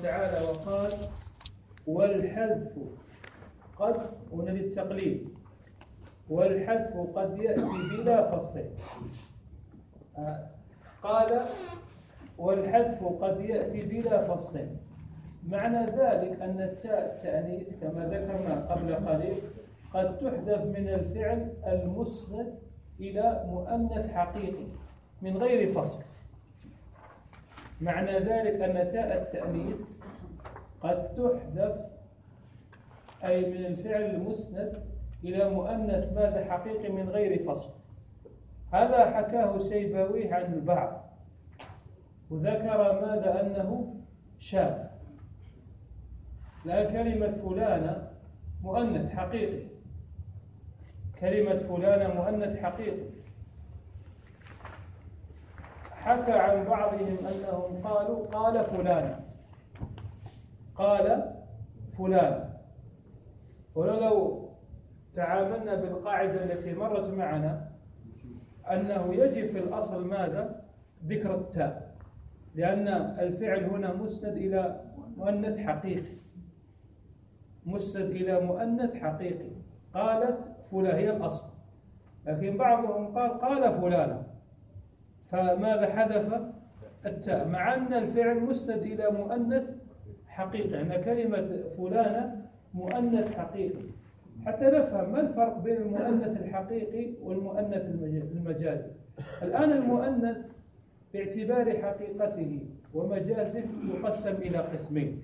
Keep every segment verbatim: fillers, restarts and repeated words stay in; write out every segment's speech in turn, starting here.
تعالى وقال والحذف قد هنا للتقليد، والحذف قد يأتي بلا فصل. قال والحذف قد يأتي بلا فصل، معنى ذلك أن التاء التأنيث كما ذكرنا قبل قليل قد تحذف من الفعل المسند إلى مؤنث حقيقي من غير فصل. معنى ذلك أن تاء التأنيث قد تحذف أي من الفعل المسند إلى مؤنث ماذا حقيقي من غير فصل. هذا حكاه سيبويه عن البعض وذكر ماذا أنه شاذ، لا كلمة فلانة مؤنث حقيقي، كلمة فلانة مؤنث حقيقي. حكى عن بعضهم أنهم قالوا قال فلان قال فلان. ولو تعاملنا بالقاعدة التي مرت معنا أنه يجب في الأصل ماذا؟ ذكر التاء، لأن الفعل هنا مسند إلى مؤنث حقيقي، مسند إلى مؤنث حقيقي. قالت فلان هي الأصل، لكن بعضهم قال قال فلانة، فماذا حذف التاء مع أن الفعل مسند إلى مؤنث حقيقي، أن كلمة فلانة مؤنث حقيقي، حتى نفهم ما الفرق بين المؤنث الحقيقي والمؤنث المجازي. الآن المؤنث باعتبار حقيقته ومجازه يقسم إلى قسمين.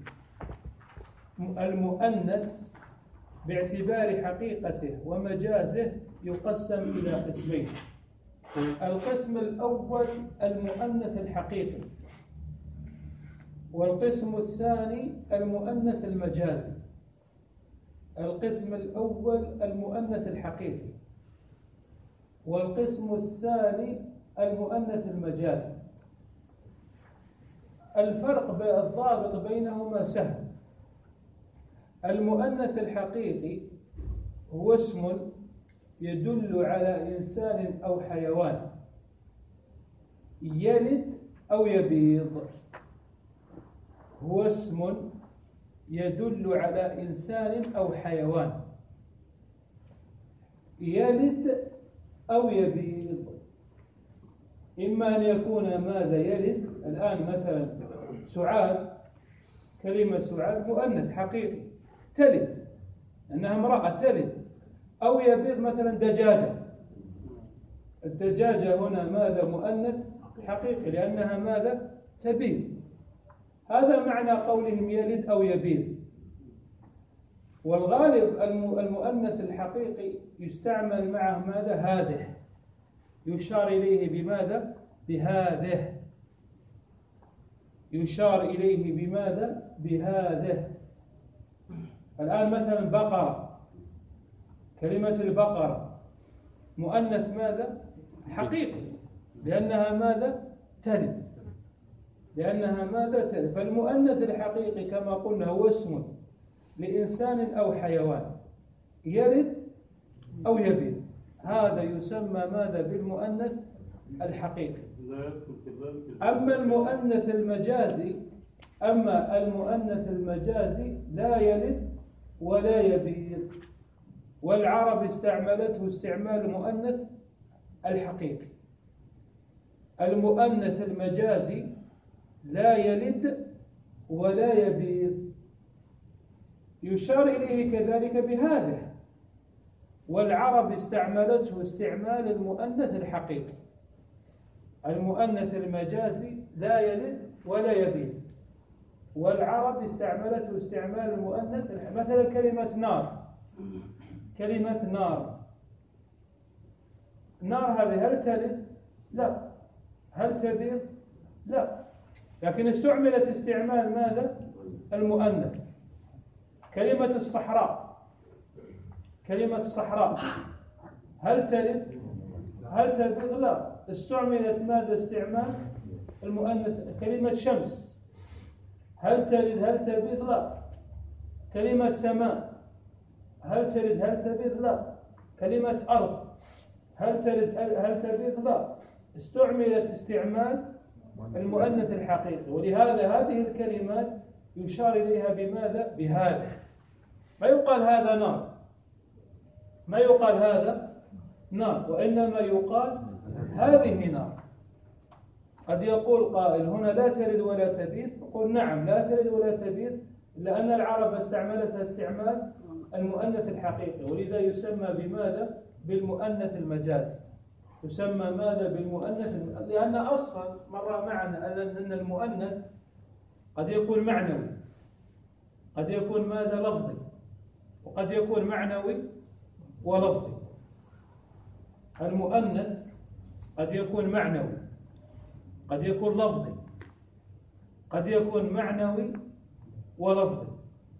المؤنث باعتبار حقيقته ومجازه يقسم إلى قسمين. القسم الأول المؤنث الحقيقي، والقسم الثاني المؤنث المجازي. القسم الأول المؤنث الحقيقي، والقسم الثاني المؤنث المجازي. الفرق الضابط بينهما سهل. المؤنث الحقيقي هو اسم يدل على إنسان أو حيوان يلد أو يبيض، هو اسم يدل على إنسان أو حيوان يلد أو يبيض. إما أن يكون ماذا يلد، الآن مثلا سعاد، كلمة سعاد مؤنث حقيقي تلد، أنها امرأة تلد، أو يبيض مثلا دجاجة، الدجاجة هنا ماذا مؤنث حقيقي لأنها ماذا تبيض. هذا معنى قولهم يلد أو يبيض. والغالب المؤنث الحقيقي يستعمل معه ماذا هذه، يشار إليه بماذا بهذه، يشار إليه بماذا بهذه. الآن مثلا بقرة، كلمة البقرة مؤنث ماذا حقيقي لأنها ماذا تلد، لأنها ماذا تلد. فالمؤنث الحقيقي كما قلنا هو اسم لإنسان أو حيوان يلد أو يبيض، هذا يسمى ماذا بالمؤنث الحقيقي. أما المؤنث المجازي أما المؤنث المجازي لا يلد ولا يبيض، والعرب استعملته استعمال المؤنث الحقيقي. المؤنث المجازي لا يلد ولا يبيض، يشار إليه كذلك بهذه، والعرب استعملته استعمال المؤنث الحقيقي. المؤنث المجازي لا يلد ولا يبيض، والعرب استعملته استعمال المؤنث. مثلا كلمة نار، كلمة نار، نار هذه هل تلد؟ لا. هل تبيض؟ لا. لكن استعملت استعمال ماذا المؤنث. كلمة الصحراء، كلمة الصحراء هل تلد؟ هل تبيض؟ لا. استعملت ماذا استعمال المؤنث. كلمة شمس هل تلد؟ هل تبيض؟ لا. كلمة سماء هل تلد؟ هل تبيض؟ لا. كلمة أرض هل تلد؟ هل تبيض؟ لا. استعملت استعمال المؤنث الحقيقي. ولهذا هذه الكلمات يشار إليها بماذا؟ بهذا. ما يقال هذا نار، ما يقال هذا نار، وإنما يقال هذه نار. قد يقول قائل هنا لا تلد ولا تبيد، نقول نعم لا تلد ولا تبيد، لأن العرب استعملتها استعمال المؤنث الحقيقي، ولذا يسمى بماذا؟ بالمؤنث المجازي. تسمى ماذا؟ بالمؤنث، لأن أصلا مر معنا أن المؤنث قد يكون معنوي، قد يكون ماذا؟ لفظي، وقد يكون معنوي ولفظي. المؤنث قد يكون معنوي، قد يكون لفظي، قد يكون معنوي ولفظي.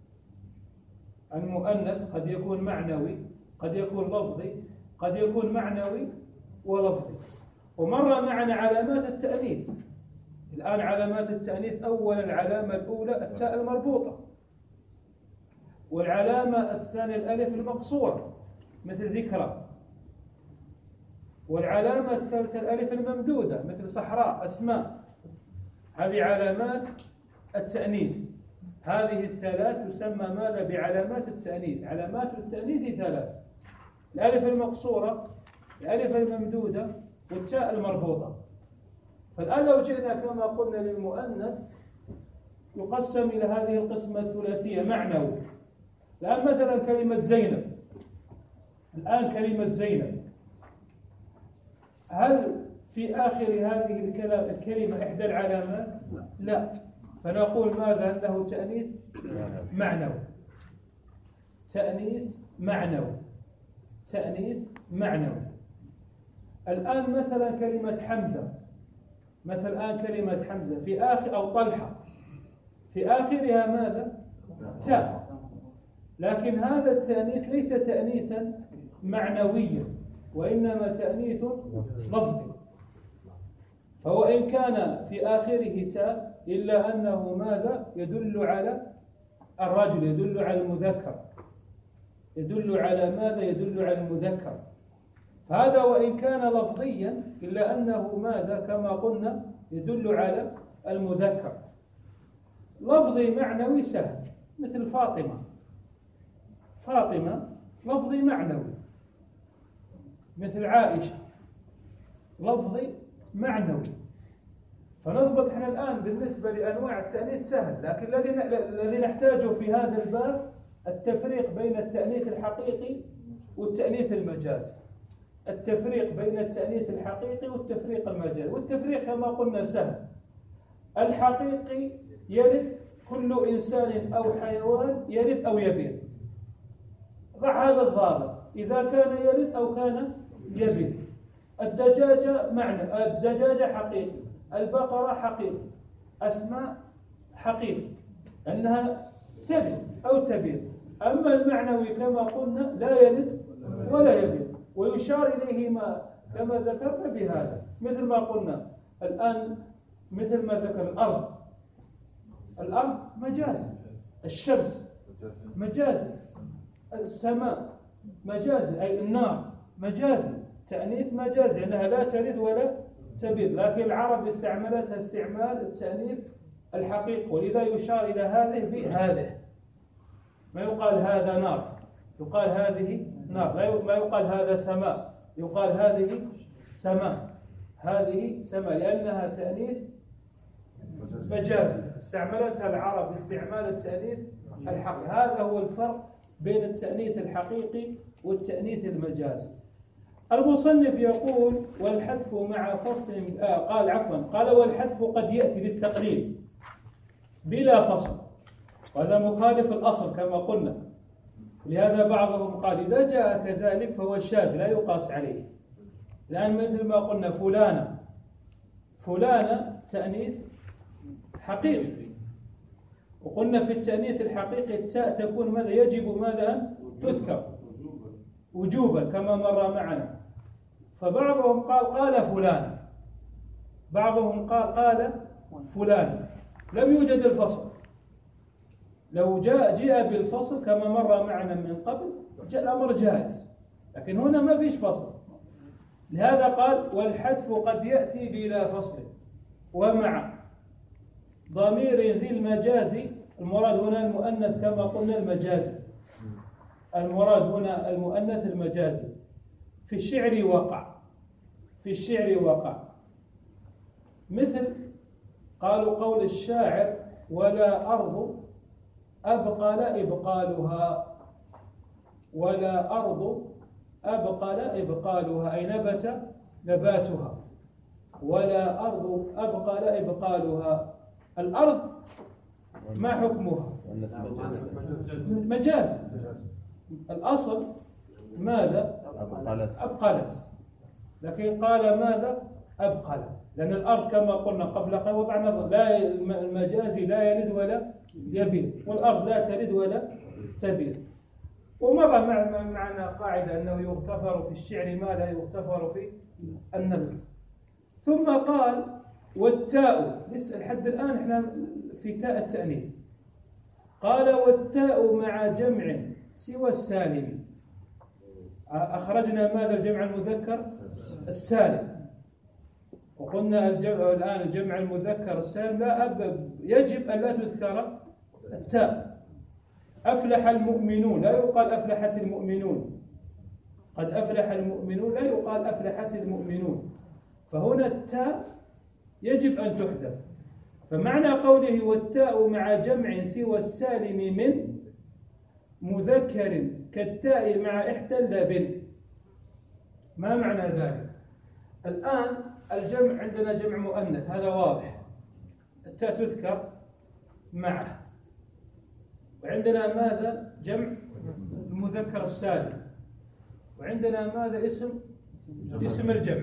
المؤنث قد يكون معنوي، قد يكون لفظي، قد يكون معنوي ولفظي. ومر معنا علامات التأنيث. الآن علامات التأنيث، أولا العلامة الأولى التاء المربوطة، والعلامة الثانية الألف المقصورة مثل ذكرى، والعلامة الثالثة الألف الممدودة مثل صحراء، أسماء. هذه علامات التأنيث. هذه الثلاث تسمى ماذا؟ بعلامات التأنيث. علامات التأنيث ثلاث: الألف المقصورة، الألف الممدودة، والتاء المربوطة. فالآن لو جئنا كما قلنا للمؤنث يقسم إلى هذه القسمة الثلاثية معنوي. الآن مثلا كلمة زينب، الآن كلمة زينب، هل في آخر هذه الكلام الكلمة إحدى العلامات؟ لا. فنقول ماذا؟ أنه تأنيث معنوي، تأنيث معنوي، تأنيث معنوي. الآن مثلا كلمة حمزة، مثل الآن كلمة حمزة في آخر، أو طلحة في آخرها ماذا؟ تاء. لكن هذا التأنيث ليس تأنيثا معنويا، وإنما تأنيث لفظي. فوإن كان في آخره تاء إلا أنه ماذا؟ يدل على الرجل، يدل على المذكر، يدل على ماذا؟ يدل على المذكر. فهذا وإن كان لفظيا إلا أنه ماذا؟ كما قلنا يدل على المذكر. لفظي معنوي سهل، مثل فاطمة، فاطمة لفظي معنوي. مثل عائشة لفظي معنوي. فنضبط احنا الآن بالنسبة لأنواع التأنيث سهل، لكن الذي الذي نحتاجه في هذا الباب التفريق بين التأنيث الحقيقي والتأنيث المجازي. التفريق بين التأنيث الحقيقي والتفريق المجازي. والتفريق كما قلنا سهل. الحقيقي يلد كل إنسان أو حيوان يلد أو يبيض. ضع هذا الضابط: إذا كان يلد أو كان يبيض. الدجاجة معنى الدجاجة حقيقي، البقرة حقيقي، أسماء حقيقي أنها تلد أو تبيض. أما المعنوي كما قلنا لا يلد ولا يبيض، ويشار إليه ما كما ذكرنا بهذا، مثل ما قلنا الآن، مثل ما ذكر الأرض، الأرض مجازي، الشمس مجازي، السماء مجازي، أي النار مجازي، تأنيث مجازي أنها لا تلد ولا تبيض. لكن العرب استعملتها استعمال التأنيث الحقيقي، ولذا يشار إلى هذه بهذه. ما يقال هذا نار، يقال هذه نار. ما يقال هذا سماء، يقال هذه سماء، هذه سماء، لأنها تأنيث مجازي استعملتها العرب استعمال التأنيث الحقيقي. هذا هو الفرق بين التأنيث الحقيقي والتأنيث المجازي. المصنف يقول: والحذف مع فصل، آه قال عفوا قال والحذف قد يأتي للتقليل بلا فصل، وهذا مخالف الأصل كما قلنا. لهذا بعضهم قال إذا جاء كذلك فهو شاذ لا يقاس عليه. الآن مثل ما قلنا فلانة، فلانة تأنيث حقيقي، وقلنا في التأنيث الحقيقي التاء تكون ماذا؟ يجب ماذا أن تذكر وجوبا كما مر معنا. فبعضهم قال قال فلان، بعضهم قال قال فلان، لم يوجد الفصل. لو جاء جاء بالفصل كما مر معنا من قبل جاء الأمر جائز، لكن هنا ما فيش فصل. لهذا قال والحذف قد يأتي بلا فصل ومع ضمير ذي المجاز المراد هنا المؤنث كما قلنا المجازي، المراد هنا المؤنث المجازي. في الشعر وقع، في الشعر وقع مثل قالوا قول الشاعر: ولا أرض أبقل إبقالها، ولا أرض أبقل إبقالها أي نبت نباتها، ولا أرض أبقل إبقالها. الأرض ما حكمها؟ مجاز. الأصل ماذا؟ أبقلت، لكن قال ماذا؟ أبقل، لأن الأرض كما قلنا قبل قليل وضعنا لا المجازي لا يلد ولا يبيد، والأرض لا تلد ولا تبيد. ومر معنا قاعدة أنه يغتفر في الشعر ما لا يغتفر في النثر. ثم قال: والتاء، لسه لحد الآن احنا في تاء التأنيث. قال: والتاء مع جمع سوى السالم. أخرجنا ماذا؟ الجمع المذكر السالم. وقلنا الجمع الآن الجمع المذكر السالم لا أب يجب أن لا تذكر التاء. أفلح المؤمنون لا يقال أفلحت المؤمنون، قد أفلح المؤمنون لا يقال أفلحت المؤمنون. فهنا التاء يجب أن تحذف. فمعنى قوله: والتاء مع جمع سوى السالم من مذكر كالتاء مع إحدى اللبن. ما معنى ذلك؟ الآن الجمع عندنا جمع مؤنث، هذا واضح، التاء تذكر معه. وعندنا ماذا؟ جمع المذكر السالم. وعندنا ماذا؟ اسم اسم الجمع.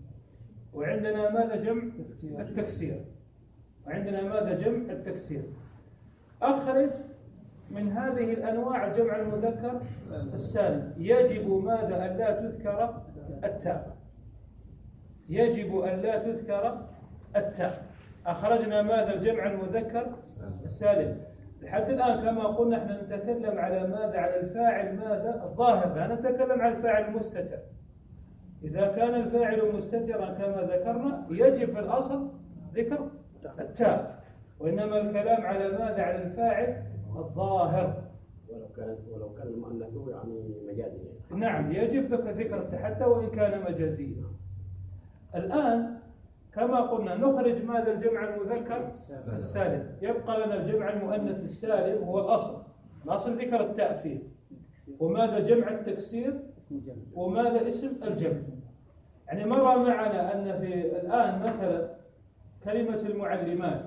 وعندنا ماذا؟ جمع التكسير. وعندنا ماذا؟ جمع التكسير. أخرج من هذه الأنواع جمع المذكر السالم. يجب ماذا؟ أن لا تذكر التاء، يجب أن لا تذكر التاء. أخرجنا ماذا؟ الجمع المذكر السالم. لحد الآن كما قلنا احنا نتكلم على ماذا؟ على الفاعل ماذا؟ الظاهر، لا نتكلم على الفاعل المستتر. إذا كان الفاعل مستترا كما ذكرنا يجب في الأصل ذكر التاء، وإنما الكلام على ماذا؟ على الفاعل الظاهر. ولو كان ولو كان المؤنث يعني مجازي. نعم، يجب ذكر التاء حتى وإن كان مجازيا. الآن كما قلنا نخرج ماذا؟ الجمع المذكر السالم. يبقى لنا الجمع المؤنث السالم هو الأصل، الأصل ذكر التاء فيه. وماذا؟ جمع التكسير. وماذا؟ اسم الجمع. يعني مر معنا أن في الآن مثلا كلمة المعلمات،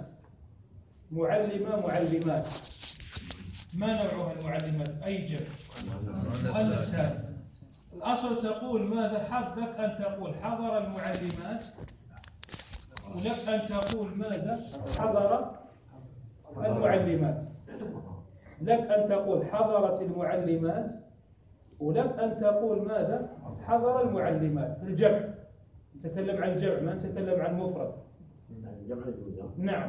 معلمة معلمات، ما نوعها المعلمات؟ أي جمع؟ مؤنث سالم. الأصل تقول ماذا؟ حظك أن تقول حضر المعلمات، ولك أن تقول ماذا؟ حضر المعلمات. لك أن تقول حضرت المعلمات، ولك أن تقول ماذا؟ حضر المعلمات. الجمع نتكلم عن الجمع، ما نتكلم عن المفرد. نعم،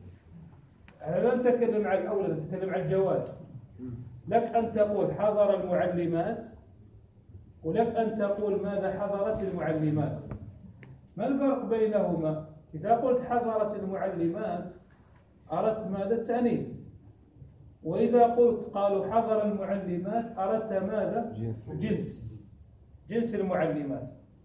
لا نتكلم عن الأولى، نتكلم عن الجواز. لك أن تقول حضر المعلمات، ولك أن تقول ماذا؟ حضرت المعلمات. ما الفرق بينهما؟ إذا قلت حضرت المعلمات أردت ماذا؟ التأنيث. وإذا قلت قالوا حضر المعلمات أردت ماذا؟ جنس جنس, جنس المعلمات.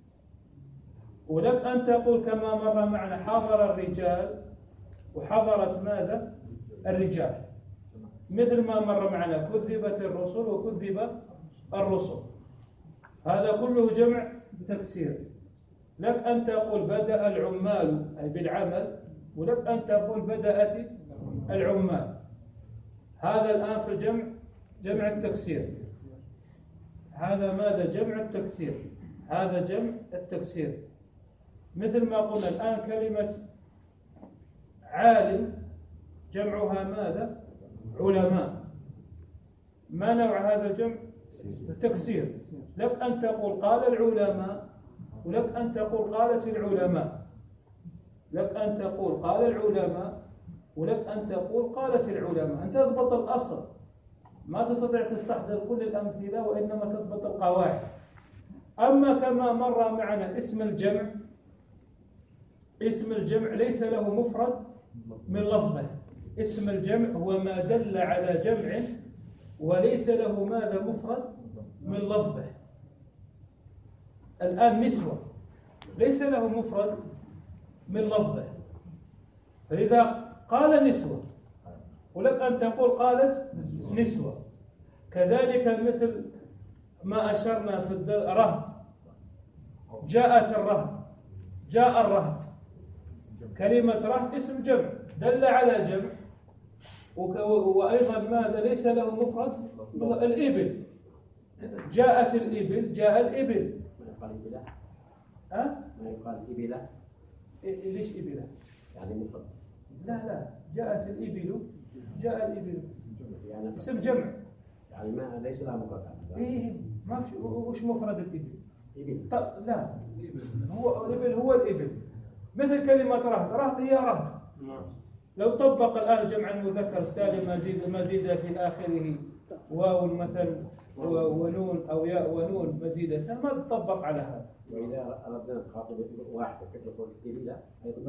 ولك أن تقول كما مر معنا حضر الرجال وحضرت ماذا؟ الرجال، مثل ما مر معنا كذبت الرسل وكذب الرسل. هذا كله جمع تكسير. لك أن تقول بدأ العمال أي بالعمل، ولك أن تقول بدأت العمال. هذا الآن في الجمع جمع التكسير. هذا ماذا؟ جمع التكسير. هذا جمع التكسير. مثل ما قلنا الآن كلمة عالم جمعها ماذا؟ علماء. ما نوع هذا الجمع؟ التكسير. لك أن تقول قال العلماء، ولك أن تقول قالت العلماء. لك أن تقول قال العلماء، ولك أن تقول قالت العلماء. أن تضبط الأصل، ما تستطيع تستحضر كل الأمثلة، وإنما تضبط القواعد. أما كما مر معنا اسم الجمع، اسم الجمع ليس له مفرد من لفظه، اسم الجمع هو ما دل على جمع وليس له ماذا مفرد من لفظه. الآن نسوة ليس له مفرد من لفظه، فإذا قال نسوة ولك أن تقول قالت نسوة. كذلك مثل ما أشرنا في الرهط، جاءت الرهط، جاء الرهط، كلمة رهط اسم جمع دل على جمع، وأيضا ماذا ليس له مفرد. الإبل، جاءت الإبل، جاء الإبل. ما يقال إبلة؟ ها؟ ما يقال إبلة؟ ليش إبلة؟ يعني مفرد. لا لا، جاءت الإبل، جاء الإبل يعني اسم جمع، يعني ما ليس لها مفرد. إيه ما في. وش مفرد الإبل؟ إبل. لا، هو الإبل هو الإبل. مثل كلمة رهط، رهط هي رهط. لو طبق الآن جمع المذكر السالم مزيد مزيد في آخره واو مثل ونون أو ياء ونون مزيدة، ما تطبق على هذا. وإذا أردنا نخاطب واحد كيف يقول إبلة؟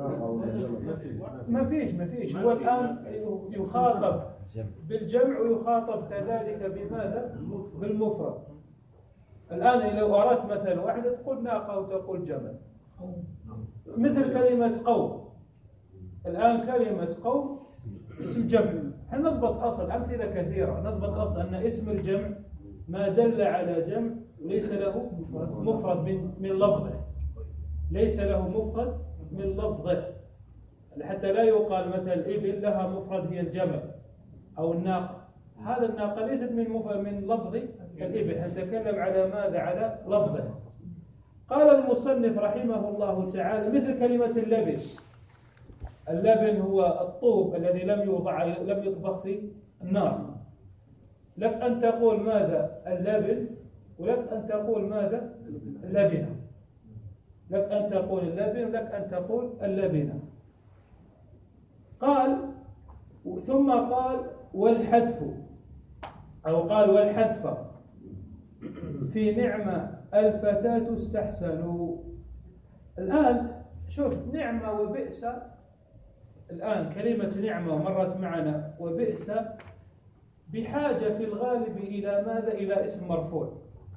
ما فيش ما فيش هو الآن يخاطب بالجمع ويخاطب كذلك بماذا؟ بالمفرد. الآن لو أردت مثلا واحدة تقول ناقة وتقول جمل، مثل كلمة قوم. الآن كلمة قوم اسم جمع، احنا نضبط أصل أمثلة كثيرة، نضبط أصل أن اسم الجمع ما دل على جمع ليس له مفرد من من لفظه، ليس له مفرد من لفظه، حتى لا يقال مثلا الإبل لها مفرد هي الجمل أو الناقة. هذا الناقة ليست من مفرد من لفظ الإبل، نتكلم على ماذا؟ على لفظه. قال المصنف رحمه الله تعالى مثل كلمة اللبن. اللبن هو الطوب الذي لم يوضع لم يطبخ في النار. لك أن تقول ماذا؟ اللبن، ولك أن تقول ماذا؟ اللبنة. لك أن تقول اللبن ولك أن تقول اللبنة. قال ثم قال والحذف، أو قال والحذف في نعمة الفتاة استحسنوا. الآن شوف نعمة وبئس، الآن كلمة نعمة مرت معنا وبئس بحاجة في الغالب إلى ماذا؟ إلى اسم مرفوع.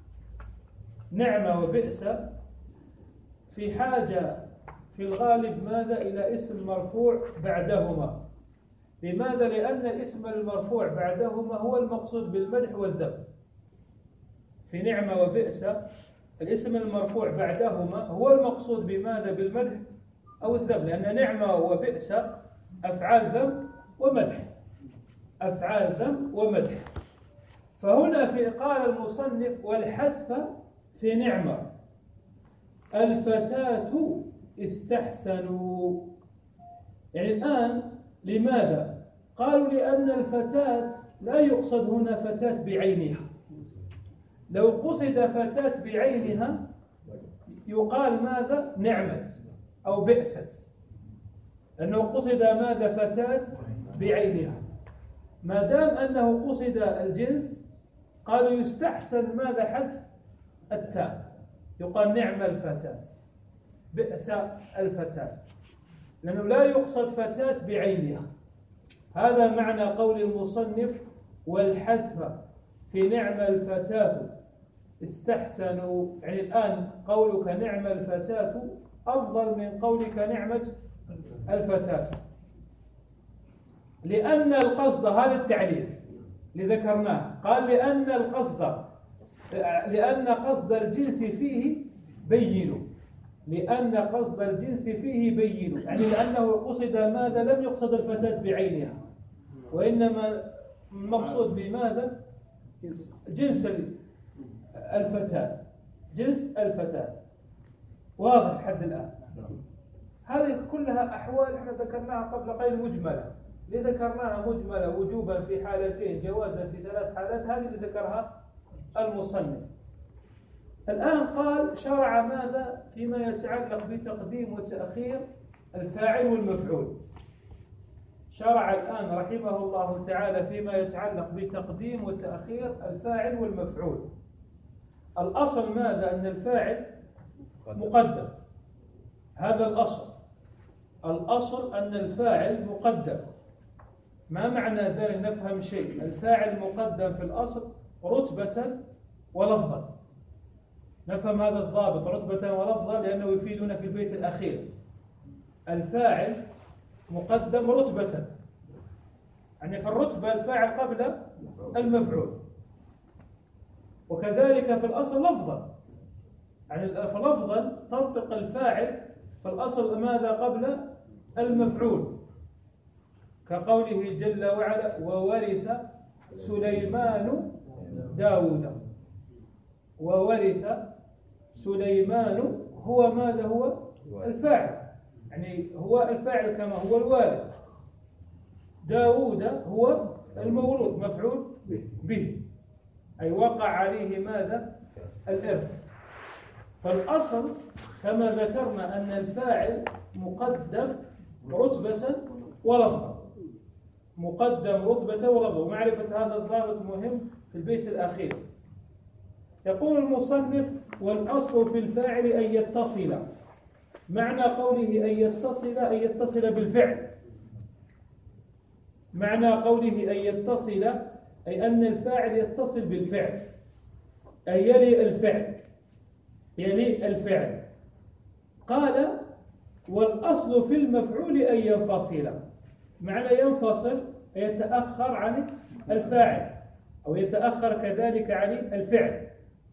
نعمة وبئس في حاجة في الغالب ماذا؟ إلى اسم مرفوع بعدهما. لماذا؟ لأن الاسم المرفوع بعدهما هو المقصود بالمدح والذم. في نعمة وبئس الاسم المرفوع بعدهما هو المقصود بماذا؟ بالمدح أو الذم، لأن نعمة وبئس أفعال ذم ومدح، أفعال ذم ومدح. فهنا في قال المصنف والحذف في نعمة الفتاة استحسنوا. يعني الآن لماذا؟ قالوا لأن الفتاة لا يقصد هنا فتاة بعينها. لو قصد فتاة بعينها يقال ماذا؟ نعمة أو بئست، لأنه قصد ماذا؟ فتاة بعينها. ما دام أنه قصد الجنس قالوا يستحسن ماذا؟ حذف التاء، يقال نعم الفتاة، بئس الفتاة، لأنه لا يقصد فتاة بعينها. هذا معنى قول المصنف والحذف في نعم الفتاة استحسنوا. يعني الآن قولك نعم الفتاة أفضل من قولك نعمة الفتاة، لأن القصد، هذا التعليل اللي ذكرناه، قال لأن القصد لأن قصد الجنس فيه بين، لأن قصد الجنس فيه بين، يعني لأنه قصد ماذا؟ لم يقصد الفتاة بعينها، وإنما المقصود بماذا؟ جنس الفتاة، جنس الفتاة. واضح حد الآن؟ هذه كلها أحوال احنا ذكرناها قبل قليل مجملة، اللي ذكرناها مجملة وجوبا في حالتين، جوازا في ثلاث حالات، هذه اللي ذكرها المصنف. الآن قال شرع ماذا؟ فيما يتعلق بتقديم وتأخير الفاعل والمفعول. شرع الآن رحمه الله تعالى فيما يتعلق بتقديم وتأخير الفاعل والمفعول. الأصل ماذا؟ أن الفاعل مقدم، هذا الأصل. الأصل أن الفاعل مقدم، ما معنى ذلك؟ نفهم شيء. الفاعل مقدم في الأصل رتبة ولفظا، نفهم هذا الضابط رتبة ولفظا لأنه يفيدنا في البيت الأخير. الفاعل مقدم رتبة، يعني في الرتبة الفاعل قبل المفعول، وكذلك في الأصل لفظا، يعني فلفظا تنطق الفاعل في الأصل ماذا قبل المفعول، كقوله جل وعلا وورث سليمان داود. وورث سليمان هو ماذا؟ هو الفاعل، يعني هو الفاعل كما هو الوارث. داود هو الموروث مفعول به، أي وقع عليه ماذا؟ الإرث. فالأصل كما ذكرنا أن الفاعل مقدم رتبة ولفظا، مقدم رتبة ولفظا، ومعرفة هذا الضابط مهم في البيت الأخير. يقول المصنف والأصل في الفاعل أن يتصل. معنى قوله أن يتصل أن يتصل بالفعل، معنى قوله أن يتصل أي أن الفاعل يتصل بالفعل، أي يلي الفعل، يلي الفعل. قال والأصل في المفعول أن ينفصل. معنى ينفصل يتأخر عن الفاعل أو يتأخر كذلك عن الفعل.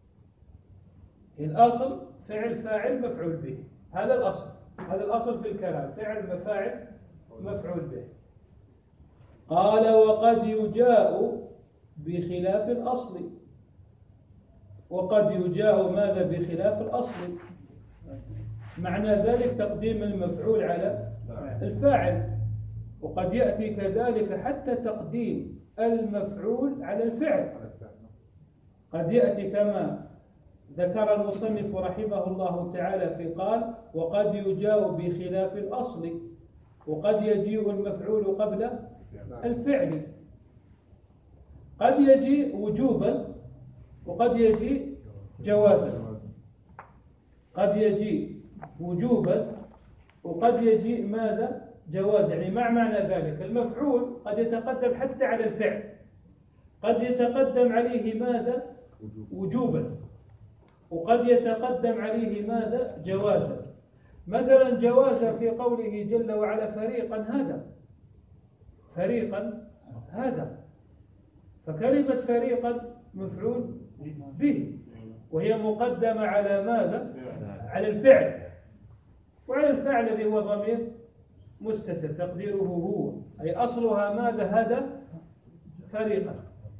الأصل فعل فاعل مفعول به، هذا الأصل، هذا الأصل في الكلام، فعل مفاعل مفعول به. قال وقد يجاء بخلاف الأصل. وقد يجاء ماذا؟ بخلاف الأصل. معنى ذلك تقديم المفعول على الفاعل، وقد يأتي كذلك حتى تقديم المفعول على الفعل. قد يأتي كما ذكر المصنف رحمه الله تعالى في قال وقد يجاء بخلاف الأصل، وقد يجيء المفعول قبل الفعل. قد يجيء وجوبا وقد يجيء جوازا، قد يجيء وجوبا وقد يجيء ماذا؟ جوازا. يعني ما معنى ذلك؟ المفعول قد يتقدم حتى على الفعل، قد يتقدم عليه ماذا؟ وجوبا، وقد يتقدم عليه ماذا؟ جوازا. مثلا جوازا في قوله جل وعلا فريقا هذا، فريقا هذا، فكلمة فريقا مفعول به، وهي مقدمة على ماذا؟ على الفعل، وعلى الفعل الذي هو ضمير مستتر تقديره هو، أي أصلها ماذا؟ هذا فريقا،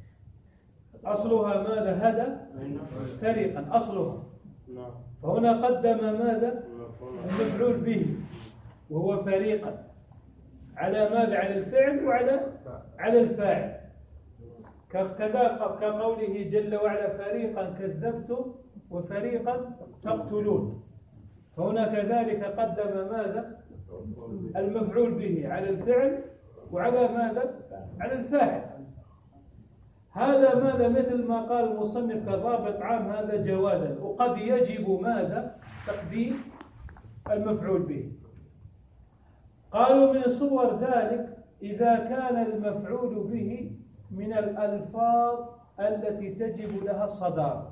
أصلها ماذا؟ هذا فريقا أصلها. فهنا قدم ماذا؟ المفعول به وهو فريقا على ماذا؟ على الفعل وعلى على الفاعل. كذا كقوله جل وعلا فريقا كذبتم وفريقا تقتلون، فهنا كذلك قدم ماذا؟ المفعول به على الفعل وعلى ماذا؟ على الفاعل. هذا ماذا؟ مثل ما قال المصنف كضابط عام هذا جوازا، وقد يجب ماذا؟ تقديم المفعول به. قالوا من صور ذلك إذا كان المفعول به من الألفاظ التي تجب لها الصدارة.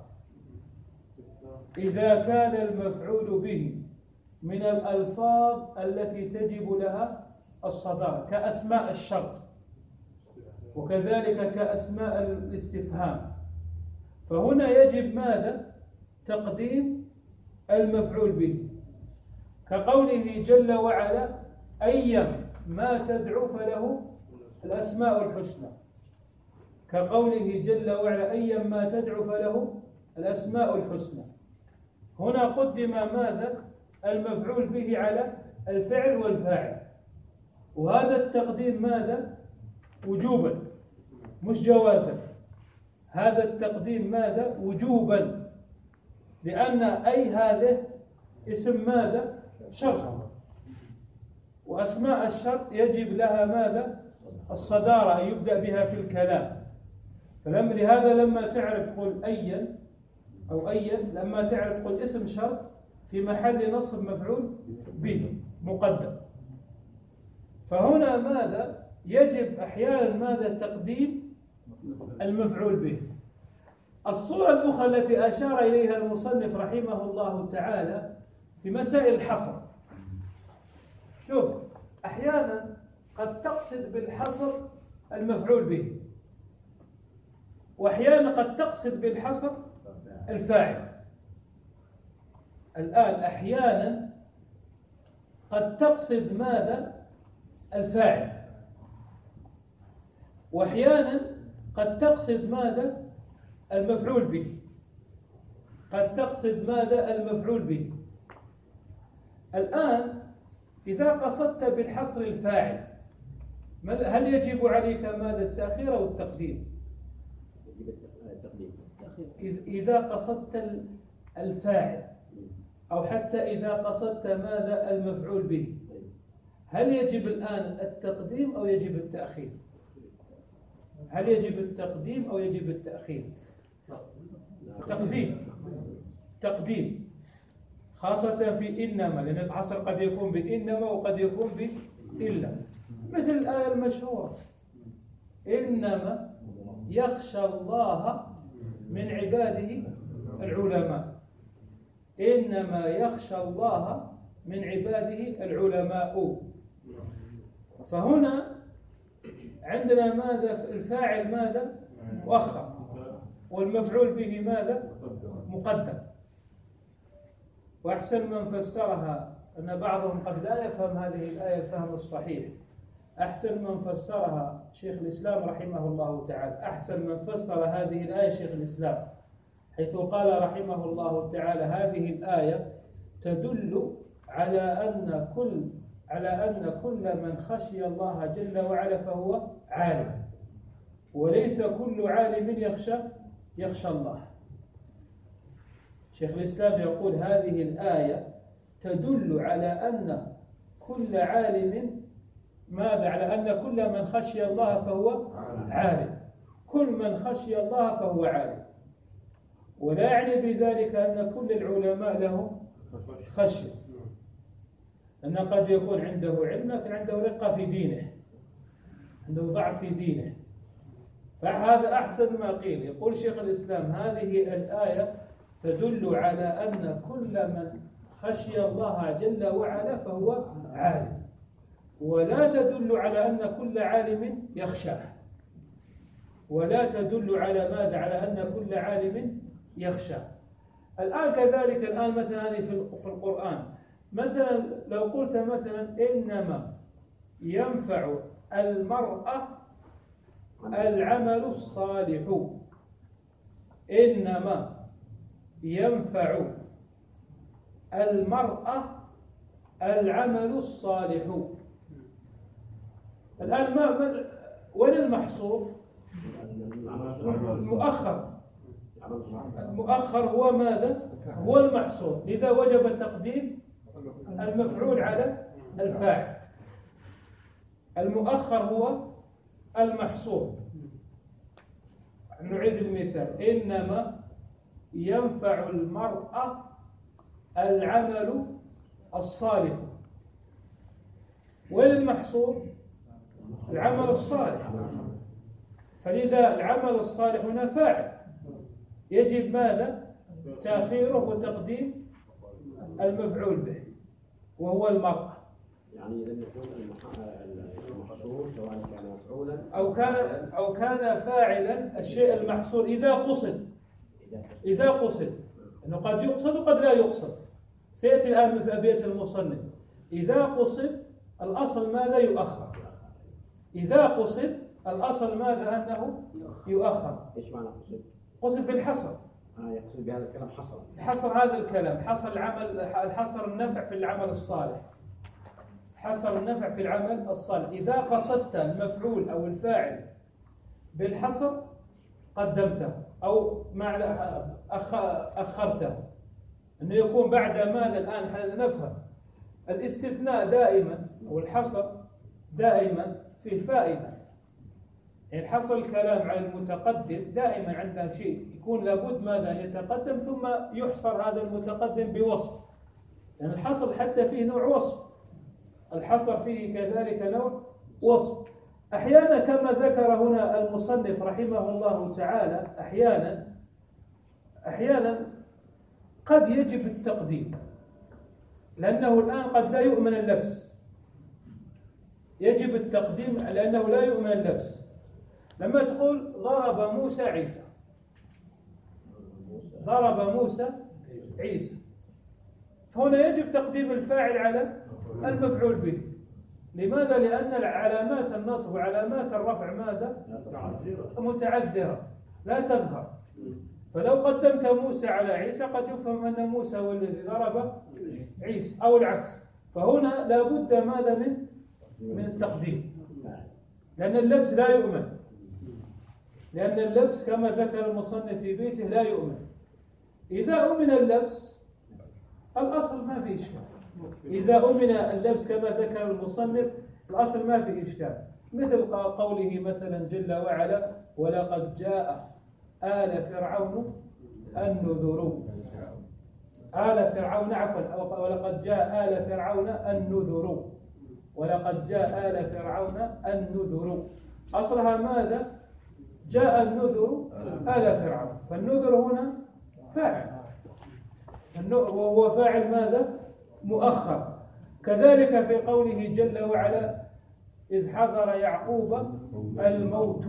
إذا كان المفعول به من الألفاظ التي تجب لها الصدارة كأسماء الشرط، وكذلك كأسماء الاستفهام، فهنا يجب ماذا؟ تقديم المفعول به، كقوله جل وعلا أيا ما تدعو فله الأسماء الحسنى، كقوله جل وعلا أيا ما تدعو فله الأسماء الحسنى. هنا قدم ماذا؟ المفعول به على الفعل والفاعل، وهذا التقديم ماذا؟ وجوبا مش جوازا، هذا التقديم ماذا؟ وجوبا، لأن أي هذا اسم ماذا؟ شرط، وأسماء الشرط يجب لها ماذا؟ الصدارة، أن يبدأ بها في الكلام. فلما لهذا لما تعرف قل أيا أو أيا، لما تعرف قل اسم شرط في محل نصب مفعول به مقدم. فهنا ماذا؟ يجب أحيانا ماذا؟ تقديم المفعول به. الصورة الأخرى التي أشار إليها المصنف رحمه الله تعالى في مسائل الحصر. شوف، أحيانا قد تقصد بالحصر المفعول به، وأحيانا قد تقصد بالحصر الفاعل. الآن أحيانا قد تقصد ماذا؟ الفاعل، وأحيانا قد تقصد ماذا؟ المفعول به. قد تقصد ماذا؟ المفعول به. الآن إذا قصدت بالحصر الفاعل، هل يجب عليك ماذا؟ التأخير أو التقديم؟ إذا قصدت الفاعل أو حتى إذا قصدت ماذا؟ المفعول به، هل يجب الآن التقديم أو يجب التأخير؟ هل يجب التقديم أو يجب التأخير؟ تقديم. تقديم خاصة في إنما، لأن الحصر قد يكون بإنما وقد يكون بإلا، مثل الآية المشهورة: إنما يخشى الله من عباده العلماء. إنما يخشى الله من عباده العلماء. فهنا عندنا ماذا؟ الفاعل ماذا؟ مؤخر، والمفعول به ماذا؟ مقدم. وأحسن من فسرها، أن بعضهم قد لا يفهم هذه الآية الفهم الصحيح، أحسن من فسرها شيخ الإسلام رحمه الله تعالى. أحسن من فسر هذه الآية شيخ الإسلام، حيث قال رحمه الله تعالى: هذه الآية تدل على أن كل على أن كل من خشي الله جل وعلا فهو عالم، وليس كل عالم يخشى يخشى الله. شيخ الإسلام يقول: هذه الآية تدل على أن كل عالم ماذا؟ على أن كل من خشي الله فهو عالم. كل من خشي الله فهو عالم، ولا يعني بذلك أن كل العلماء لهم خشية، أن قد يكون عنده علم لكن عنده رقة في دينه، عنده ضعف في دينه. فهذا أحسن ما قيل. يقول شيخ الإسلام: هذه الآية تدل على أن كل من خشي الله جل وعلا فهو عالم، ولا تدل على أن كل عالم يخشاه، ولا تدل على ماذا؟ على أن كل عالم يخشاه. الآن كذلك، الآن مثلا هذه في القرآن، مثلا لو قلت مثلا: إنما ينفع المرأة العمل الصالح. إنما ينفع المرأة العمل الصالح. الآن ما من وين المحصور؟ المؤخر. المؤخر هو ماذا؟ هو المحصور، لذا وجب تقديم المفعول على الفاعل. المؤخر هو المحصور. نعيد المثال: إنما ينفع المرأة العمل الصالح. وين المحصور؟ العمل الصالح. فلذا العمل الصالح هنا فاعل، يجب ماذا؟ تأخيره وتقديم المفعول به، وهو المرأة. يعني إذا يكون المحصور سواء كان مفعولا أو كان أو كان فاعلا الشيء المحصور إذا قصد. إذا قصد، إنه قد يقصد وقد لا يقصد. سيأتي الآن في أبيات المصنف: إذا قصد الأصل ماذا؟ يؤخر. إذا قصد الأصل ماذا؟ أنه يؤخر. إيش معنى قصد؟ قصد بالحصر. آه يقصد بهذا الكلام حصر. حصر هذا الكلام، حصر العمل، حصر النفع في العمل الصالح. حصر النفع في العمل الصالح. إذا قصدت المفعول أو الفاعل بالحصر قدمته، أو مع أخرته، أنه يكون بعد ماذا؟ الآن نفهم الاستثناء دائما أو الحصر دائما فيه فائدة. يعني حصر الكلام على المتقدم دائما عندنا شيء يكون لابد ماذا؟ أن يتقدم ثم يحصر هذا المتقدم بوصف، لأن يعني الحصر حتى فيه نوع وصف. الحصر فيه كذلك نوع وصف. أحيانا كما ذكر هنا المصنف رحمه الله تعالى أحيانا أحيانا قد يجب التقديم، لأنه الآن قد لا يؤمن اللبس، يجب التقديم لأنه لا يؤمن اللبس. لما تقول ضرب موسى عيسى، ضرب موسى عيسى، فهنا يجب تقديم الفاعل على المفعول به. لماذا؟ لأن علامات النصب وعلامات الرفع ماذا؟ متعذرة لا تظهر. فلو قدمت موسى على عيسى قد يفهم أن موسى هو الذي ضرب عيسى أو العكس، فهنا لا بد ماذا من من التقديم، لأن اللبس لا يؤمن، لأن اللبس كما ذكر المصنف في بيته لا يؤمن. إذا أمن اللبس الأصل ما في إشكال، إذا أمن اللبس كما ذكر المصنف الأصل ما في إشكال، مثل قوله مثلا جل وعلا ولقد جاء آل فرعون النذر، آل فرعون عفوا ولقد جاء آل فرعون النذر، ولقد جاء آل فرعون النذر، أصلها ماذا؟ جاء النذر آل فرعون، فالنذر هنا فاعل وهو فاعل ماذا؟ مؤخر. كذلك في قوله جل وعلا إذ حضر يعقوب الموت،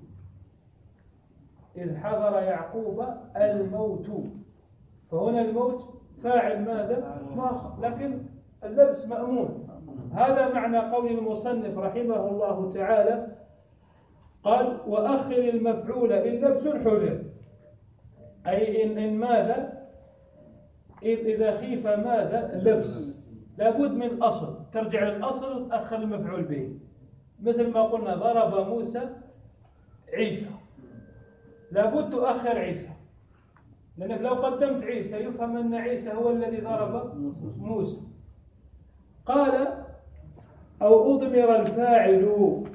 إذ حضر يعقوب الموت، فهنا الموت فاعل ماذا؟ مؤخر، لكن اللبس مأمون. هذا معنى قول المصنف رحمه الله تعالى قال وأخر المفعول إن لبس حذر، أي إن, إن ماذا؟ إذا خيف ماذا؟ لبس، لابد من الأصل، ترجع للأصل تأخر المفعول به. مثل ما قلنا ضرب موسى عيسى، لابد تؤخر عيسى، لأنك لو قدمت عيسى يفهم أن عيسى هو الذي ضرب موسى. قال أو أضمر الفاعل،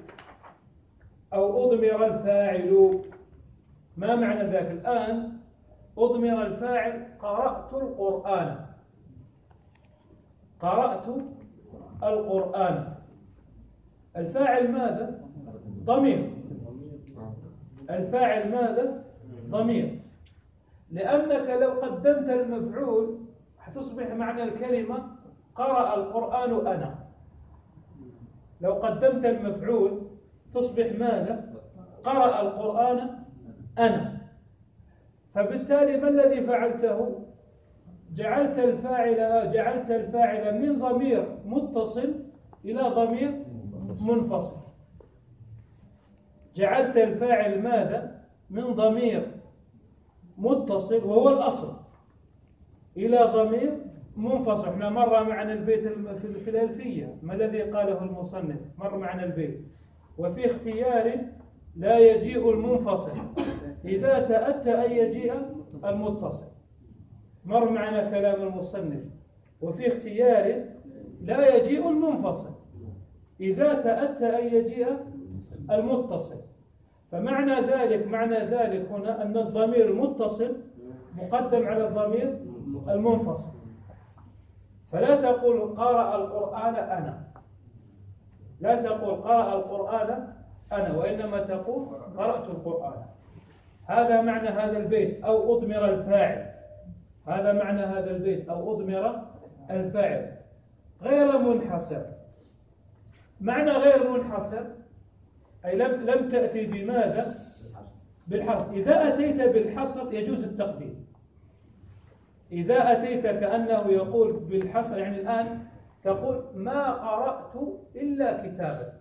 أو أضمر الفاعل، ما معنى ذاك؟ الآن أضمر الفاعل قرأت القرآن، قرأت القرآن، الفاعل ماذا؟ ضمير، الفاعل ماذا؟ ضمير، لأنك لو قدمت المفعول حتصبح معنى الكلمة قرأ القرآن أنا، لو قدمت المفعول تصبح ماذا؟ قرأ القرآن أنا، فبالتالي ما الذي فعلته؟ جعلت الفاعل جعلت الفاعل من ضمير متصل إلى ضمير منفصل، جعلت الفاعل ماذا؟ من ضمير متصل وهو الأصل إلى ضمير منفصل. احنا مر معنا البيت في الألفية ما الذي قاله المصنف؟ مر معنا البيت وفي اختيار لا يجيء المنفصل إذا تأتى أن يجيء المتصل، مر معنا كلام المصنف وفي اختيار لا يجيء المنفصل إذا تأتى أن يجيء المتصل. فمعنى ذلك معنى ذلك هنا أن الضمير المتصل مقدم على الضمير المنفصل، فلا تقول قرأ القرآن أنا، لا تقول قرأ القرآن أنا، وإنما تقول قرأت القرآن. هذا معنى هذا البيت أو أضمر الفاعل، هذا معنى هذا البيت أو أضمر الفاعل غير منحصر. معنى غير منحصر أي لم لم تأتي بماذا؟ بالحصر. إذا أتيت بالحصر يجوز التقديم، إذا أتيت كأنه يقول بالحصر، يعني الآن تقول ما قرأت إلا كتابا،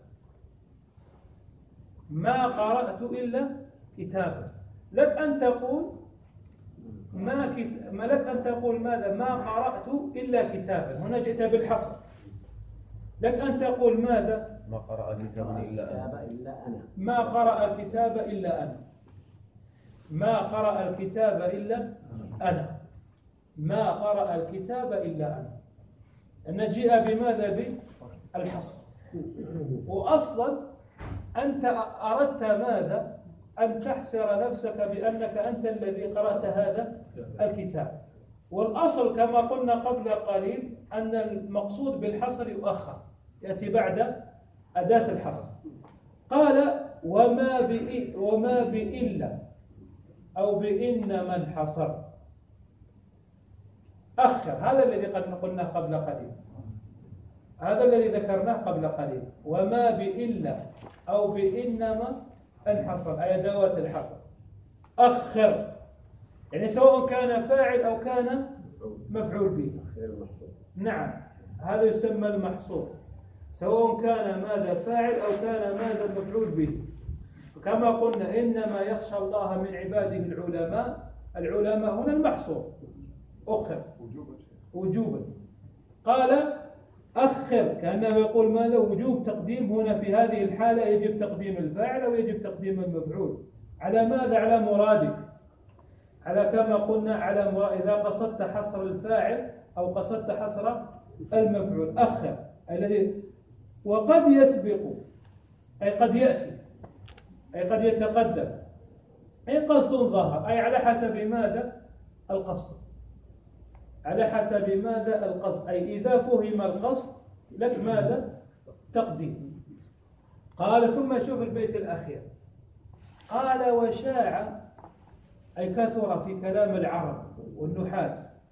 ما قرأت إلا كتابا، لك أن تقول ما كت... ما لك أن تقول ماذا؟ ما قرأت إلا كتابا، هنا جئت بالحصر. لك أن تقول ماذا؟ ما قرأ كتابا إلا أنا، ما قرأ الكتاب إلا أنا، ما قرأ الكتاب إلا أنا، ما قرأ الكتاب إلا أنا، أن جاء بماذا؟ بالحصر. وأصلا أنت أردت ماذا؟ أن تحسر نفسك بأنك أنت الذي قرأت هذا الكتاب، والأصل كما قلنا قبل قليل أن المقصود بالحصر يؤخر، يأتي بعد أداة الحصر. قال وما بإ وما بإلا أو بإنما انحصر. أخر، هذا الذي قد قلناه قبل قليل، هذا الذي ذكرناه قبل قليل. وما بإلا أو بإنما انحصر أي أدوات الحصر. أخر يعني سواء كان فاعل أو كان مفعول به. نعم، هذا يسمى المحصور، سواء كان ماذا فاعل أو كان ماذا مفعول به. كما قلنا إنما يخشى الله من عباده العلماء، العلماء هنا المحصور أخر وجوبا. قال أخر كأنه يقول ماذا؟ وجوب تقديم هنا في هذه الحالة يجب تقديم الفاعل أو يجب تقديم المفعول على ماذا؟ على مرادك، على كما قلنا على مراد إذا قصدت حصر الفاعل أو قصدت حصر المفعول. أخر الذي وقد يسبق أي قد يأتي أي قد يتقدم، أي قصد ظهر أي على حسب ماذا؟ القصد، على حسب ماذا؟ القصد، أي إذا فهم القصد لك ماذا؟ تقديم. قال ثم شوف البيت الأخير، قال وشاع أي كثر في كلام العرب والنحاة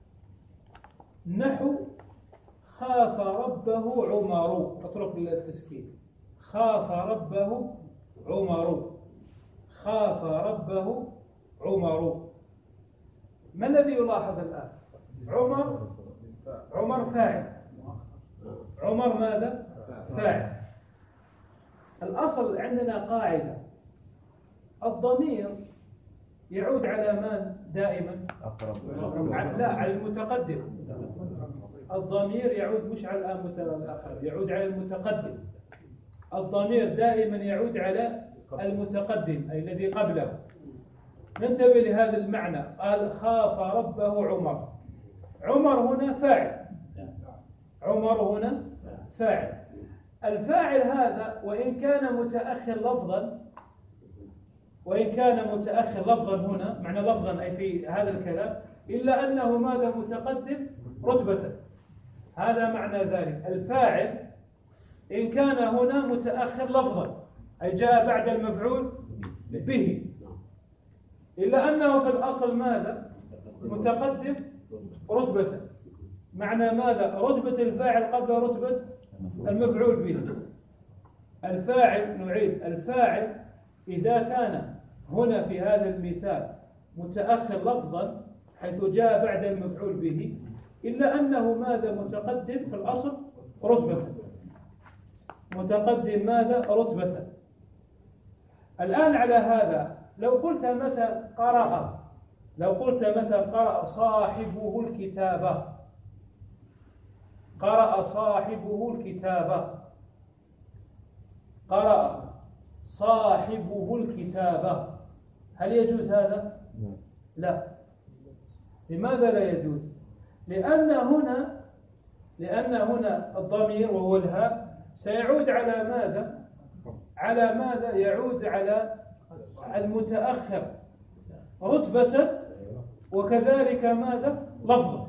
نحو خاف ربه عمر، اترك التسكين، خاف ربه عمر، خاف ربه عمر. ما الذي يلاحظ الآن؟ عمر عمر فاعل، عمر ماذا؟ فاعل. الأصل عندنا قاعدة، الضمير يعود على من دائما؟ لا، على المتقدم. الضمير يعود مش على الآخر، يعود على المتقدم. الضمير دائما يعود على المتقدم أي الذي قبله. ننتبه لهذا المعنى. قال خاف ربه عمر، عمر هنا فاعل، عمر هنا فاعل. الفاعل هذا وإن كان متأخر لفظا، وإن كان متأخر لفظا هنا معنى لفظا أي في هذا الكلام، إلا أنه ماذا؟ متقدم رتبة. هذا معنى ذلك. الفاعل إن كان هنا متأخر لفظا أي جاء بعد المفعول به، إلا أنه في الأصل ماذا؟ متقدم رتبة. معنى ماذا؟ رتبة الفاعل قبل رتبة المفعول به. الفاعل، نعيد، الفاعل إذا كان هنا في هذا المثال متأخر لفظا حيث جاء بعد المفعول به، إلا أنه ماذا؟ متقدم في الأصل رتبة، متقدم ماذا؟ رتبة. الآن على هذا لو قلت مثلا قرأ، لو قلت مثلا قرأ صاحبه الكتابة، قرأ صاحبه الكتابة، قرأ صاحبه الكتابة، هل يجوز هذا؟ لا. لماذا لا يجوز؟ لأن هنا لأن هنا الضمير وهو الهاء سيعود على ماذا؟ على ماذا؟ يعود على المتأخر رتبة وكذلك ماذا؟ لفظا.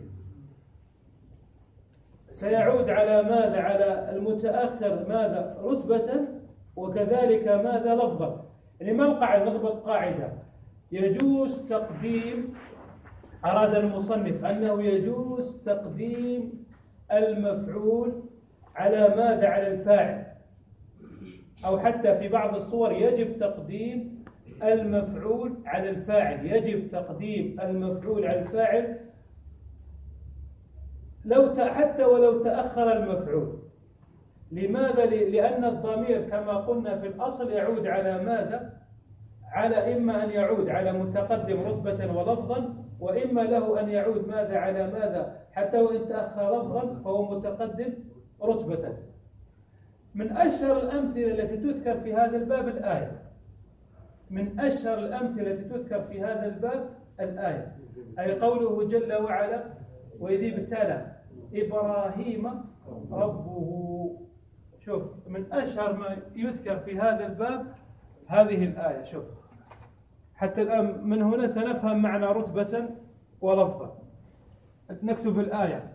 سيعود على ماذا؟ على المتأخر ماذا؟ رتبة وكذلك ماذا؟ لفظا. يعني ما القاعدة؟ نضبط قاعدة، يجوز تقديم، أراد المصنف أنه يجوز تقديم المفعول على ماذا؟ على الفاعل، أو حتى في بعض الصور يجب تقديم المفعول على الفاعل، يجب تقديم المفعول على الفاعل لو حتى ولو تأخر المفعول. لماذا؟ لأن الضمير كما قلنا في الأصل يعود على ماذا؟ على إما أن يعود على متقدم رتبة ولفظا، وإما له أن يعود ماذا؟ على ماذا؟ حتى وإن تأخر لفظا فهو متقدم رتبة. من أشهر الأمثلة التي تذكر في هذا الباب الآية، من أشهر الأمثلة التي تذكر في هذا الباب الآية، أي قوله جل وعلا وإذ ابتلى إبراهيم ربه. شوف، من أشهر ما يذكر في هذا الباب هذه الآية. شوف، حتى الآن من هنا سنفهم معنى رتبة ولفظا. نكتب الآية.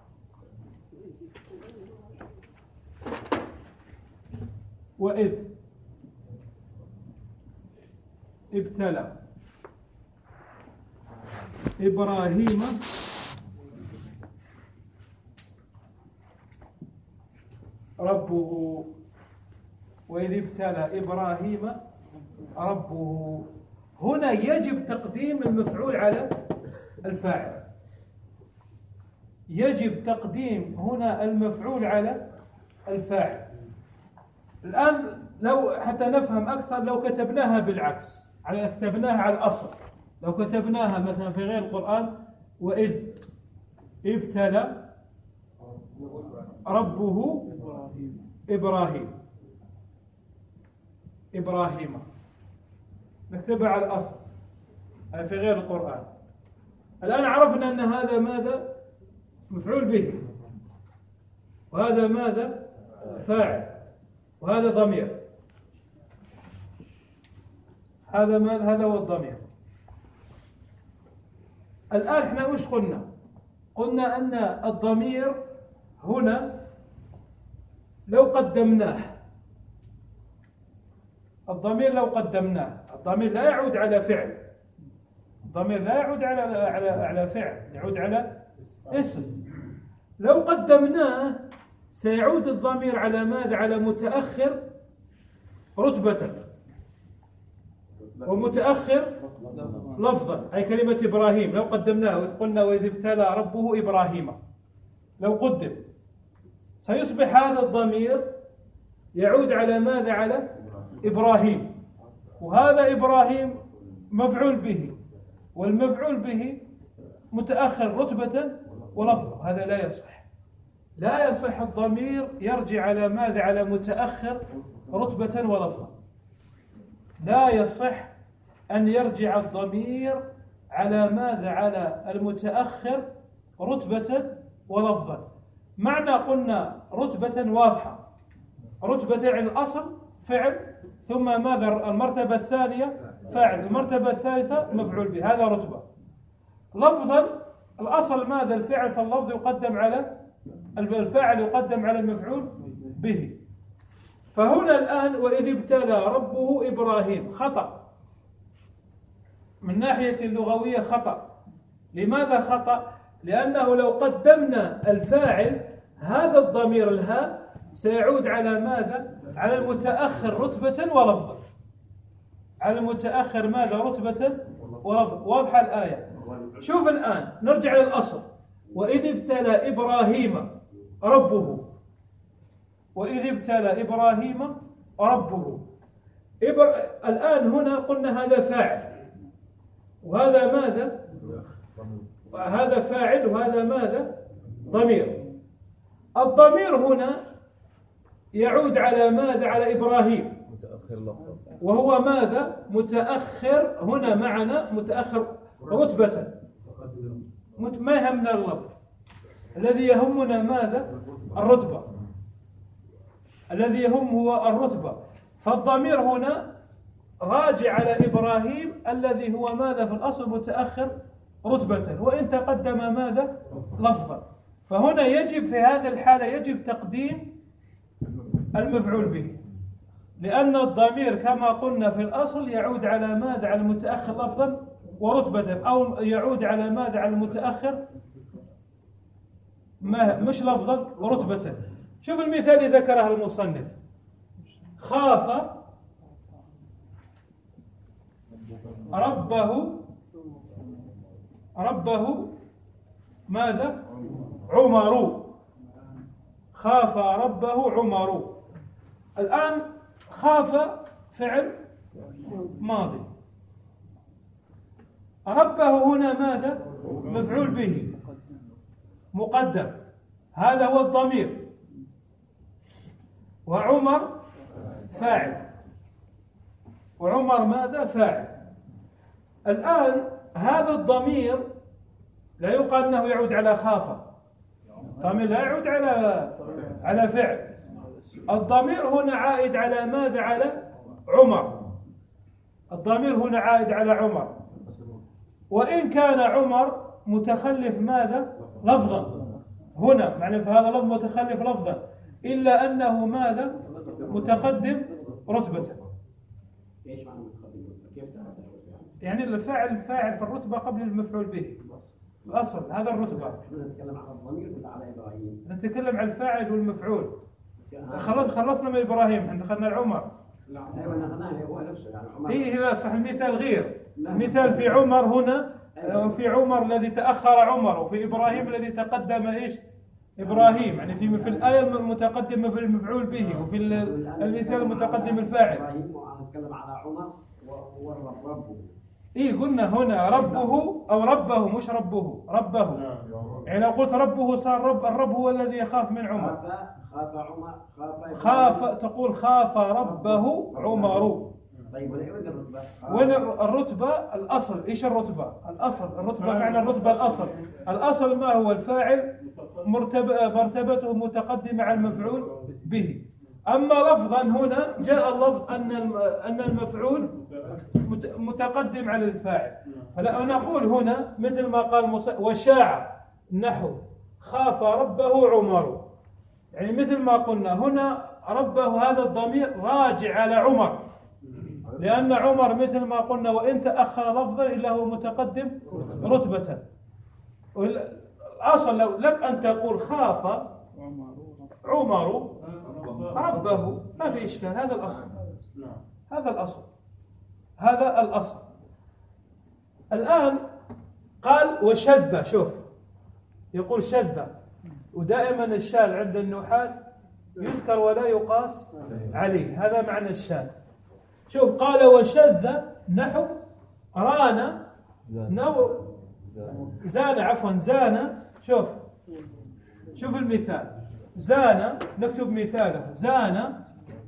وإذ ابتلى إبراهيم ربه، وإذ ابتلى إبراهيم ربه. هنا يجب تقديم المفعول على الفاعل، يجب تقديم هنا المفعول على الفاعل. الآن لو حتى نفهم أكثر، لو كتبناها بالعكس، على كتبناها على الأصل، لو كتبناها مثلا في غير القرآن وإذ ابتلى ربه إبراهيم إبراهيم نكتبها على الأصل في غير القرآن. الآن عرفنا أن هذا ماذا؟ مفعول به، وهذا ماذا؟ فاعل، وهذا ضمير. هذا ماذا؟ هذا هو الضمير. الآن احنا وش قلنا؟ قلنا أن الضمير هنا لو قدمناه، الضمير لو قدمناه، الضمير لا يعود على فعل، الضمير لا يعود على على على فعل، يعود على اسم. لو قدمناه سيعود الضمير على ماذا؟ على متأخر رتبة ومتأخر لفظا، أي كلمة إبراهيم. لو قدمناه وإذ قلنا وإذ ابتلى ربه إبراهيم، لو قدم سيصبح هذا الضمير يعود على ماذا؟ على إبراهيم، وهذا إبراهيم مفعول به، والمفعول به متأخر رتبة ولفظا. هذا لا يصح، لا يصح الضمير يرجع على ماذا؟ على متأخر رتبة ولفظا. لا يصح أن يرجع الضمير على ماذا؟ على المتأخر رتبة ولفظا. معنى قلنا رتبة واضحة، رتبة على الأصل فعل، ثم ماذا؟ المرتبة الثانية فاعل، المرتبة الثالثة مفعول به، هذا رتبة. لفظا الأصل ماذا؟ الفعل، فاللفظ يقدم على الفاعل، يقدم على المفعول به. فهنا الآن وإذ ابتلى ربه إبراهيم خطأ من ناحية اللغوية، خطأ. لماذا خطأ؟ لأنه لو قدمنا الفاعل هذا الضمير الهاء سيعود على ماذا؟ على المتأخر رتبة ولفظا، على المتأخر ماذا؟ رتبة ولفظا. واضحة الآية؟ شوف الآن نرجع للأصل، وإذ ابتلى إبراهيم ربه، وإذ ابتلى إبراهيم ربه. إبر... الآن هنا قلنا هذا فاعل، وهذا ماذا؟ هذا فاعل، وهذا ماذا؟ ضمير. الضمير هنا يعود على ماذا؟ على إبراهيم، وهو ماذا؟ متأخر هنا معنا، متأخر رتبة. ما يهمنا اللفظ، الذي يهمنا ماذا؟ الرتبة، الذي يهم هو الرتبة. فالضمير هنا راجع على إبراهيم الذي هو ماذا؟ في الأصل متأخر رتبة، وإن تقدم ماذا؟ لفظا. فهنا يجب في هذه الحالة يجب تقديم المفعول به، لأن الضمير كما قلنا في الأصل يعود على ماذا؟ على المتأخر لفظا ورتبة، أو يعود على ماذا؟ على المتأخر ما مش لفظا ورتبة. شوف المثال اللي ذكره المصنف: خاف ربه ربه ماذا؟ عمر. خاف ربه عمر. الآن خاف فعل ماضي، ربه هنا ماذا؟ مفعول به مقدم، هذا هو الضمير، وعمر فاعل، وعمر ماذا؟ فاعل. الآن هذا الضمير لا يقال أنه يعود على خاف، الضمير لا يعود على على فعل، الضمير هنا عائد على ماذا؟ على عمر، الضمير هنا عائد على عمر، وإن كان عمر متخلف ماذا؟ لفظا هنا، معنى فهذا لفظ متخلف لفظا، إلا أنه ماذا؟ متقدم رتبة. ايش معنى متقدم رتبة؟ كيف تعرف؟ يعني الفاعل فاعل في الرتبة قبل المفعول به الأصل، هذا الرتبة. نتكلم عن الضمير ولا على إبراهيم؟ نتكلم عن الفاعل والمفعول. خلص خلصنا من إبراهيم، احنا دخلنا العمر. أيوة نحن هو نفسه يعني عمر. إيه هو صح، المثال غير. المثال في عمر هنا، وفي عمر الذي تأخر عمر، وفي إبراهيم الذي تقدم إيش؟ إبراهيم. يعني في في الآية المتقدمة في المفعول به، وفي المثال المتقدم الفاعل. إبراهيم نتكلم على عمر وهو ربه. إيه قلنا هنا ربه أو ربه، مش ربه، ربه. يعني لو قلت ربه صار رب، الرب هو الذي يخاف من عمر. خاف عمر، خاف خاف، تقول خاف ربه عمر. طيب وين الرتبة؟ وين الرتبة؟ الأصل. إيش الرتبة؟ الأصل. الرتبة معنى الرتبة الأصل. الأصل ما هو؟ الفاعل مرتبة مرتبته متقدمة على المفعول به. أما لفظا هنا جاء اللفظ أن أن المفعول متقدم على الفاعل، فلا نقول هنا مثل ما قال وشاع نحو خاف ربه عمر. يعني مثل ما قلنا هنا ربه هذا الضمير راجع على عمر، لأن عمر مثل ما قلنا وإن تأخر لفظا إلا هو متقدم رتبة. الأصل لو لك أن تقول خاف عمر ربه، ما في إشكال، هذا الأصل. هذا الأصل هذا الأصل. الآن قال وشذ، شوف يقول شذ، ودائما الشاذ عند النحاة يذكر ولا يقاس عليه، هذا معنى الشاذ. شوف قال وشذ نحو ران نو زان، عفوا زان. شوف شوف المثال، زان، نكتب مثاله، زان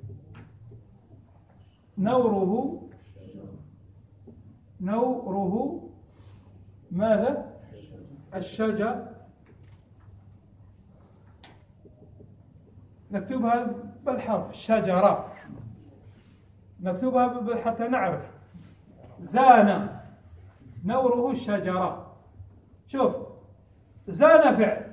نوره نوره ماذا؟ الشجر. نكتبها بالحرف شجرة، نكتبها حتى نعرف. زان نوره الشجرة. شوف زان فعل،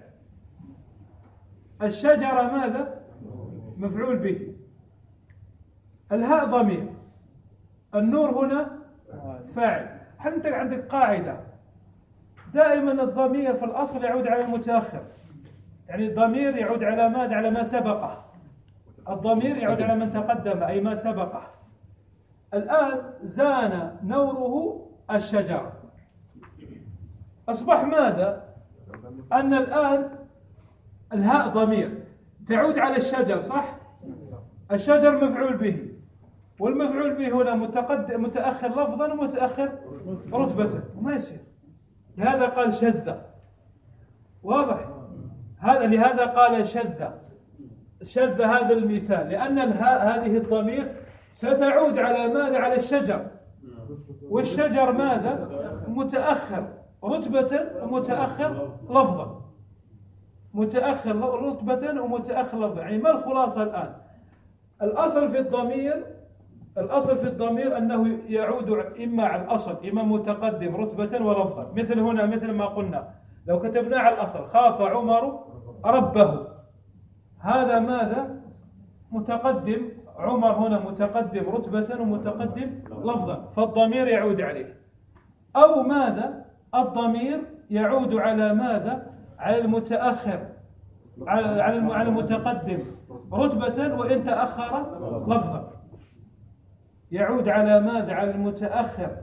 الشجرة ماذا؟ مفعول به، الهاء ضمير، النور هنا فاعل. أنت عندك قاعدة دائما الضمير في الأصل يعود على المتأخر، يعني الضمير يعود على ماذا؟ على ما سبقه. الضمير يعود على من تقدم أي ما سبقه. الآن زان نوره الشجرة، أصبح ماذا؟ أن الآن الهاء ضمير تعود على الشجر، صح؟ الشجر مفعول به، والمفعول به هنا متقدم متأخر لفظا ومتأخر رتبة، وما يصير. لهذا قال شذ، واضح؟ هذا لهذا قال شذ شذ هذا المثال، لأن الهاء هذه الضمير ستعود على ماذا؟ على الشجر، والشجر ماذا؟ متأخر رتبة ومتأخر لفظا، متأخر رتبة ومتأخر لفظا. يعني ما الخلاصة الآن؟ الأصل في الضمير الأصل في الضمير أنه يعود إما على الأصل إما متقدم رتبة ولفظا. مثل هنا مثل ما قلنا لو كتبنا على الأصل خاف عمر ربه، هذا ماذا؟ متقدم، عمر هنا متقدم رتبة ومتقدم لفظا، فالضمير يعود عليه. أو ماذا؟ الضمير يعود على ماذا؟ على المتأخر، على على المتقدم رتبة وإن تأخر لفظا. يعود على ماذا؟ على المتأخر،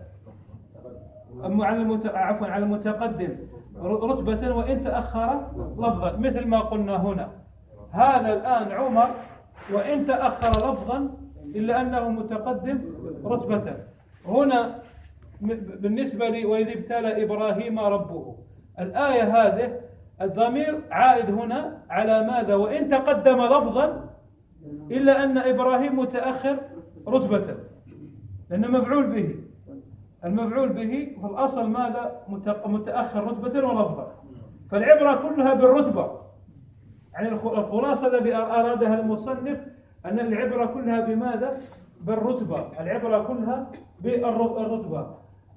على المت... عفوا على المتقدم رتبة وإن تأخر لفظا، مثل ما قلنا هنا. هذا الآن عمر وإن تأخر لفظا إلا أنه متقدم رتبة. هنا بالنسبة لي وإذ ابتلى إبراهيم ربه، الآية هذه الضمير عائد هنا على ماذا؟ وإن تقدم لفظا إلا أن إبراهيم متأخر رتبة، لأنه مفعول به. المفعول به في الأصل ماذا؟ متأخر رتبة ولفظا، فالعبرة كلها بالرتبة. يعني الخلاصة الذي أرادها المصنف أن العبرة كلها بماذا؟ بالرتبة، العبرة كلها بالرتبة.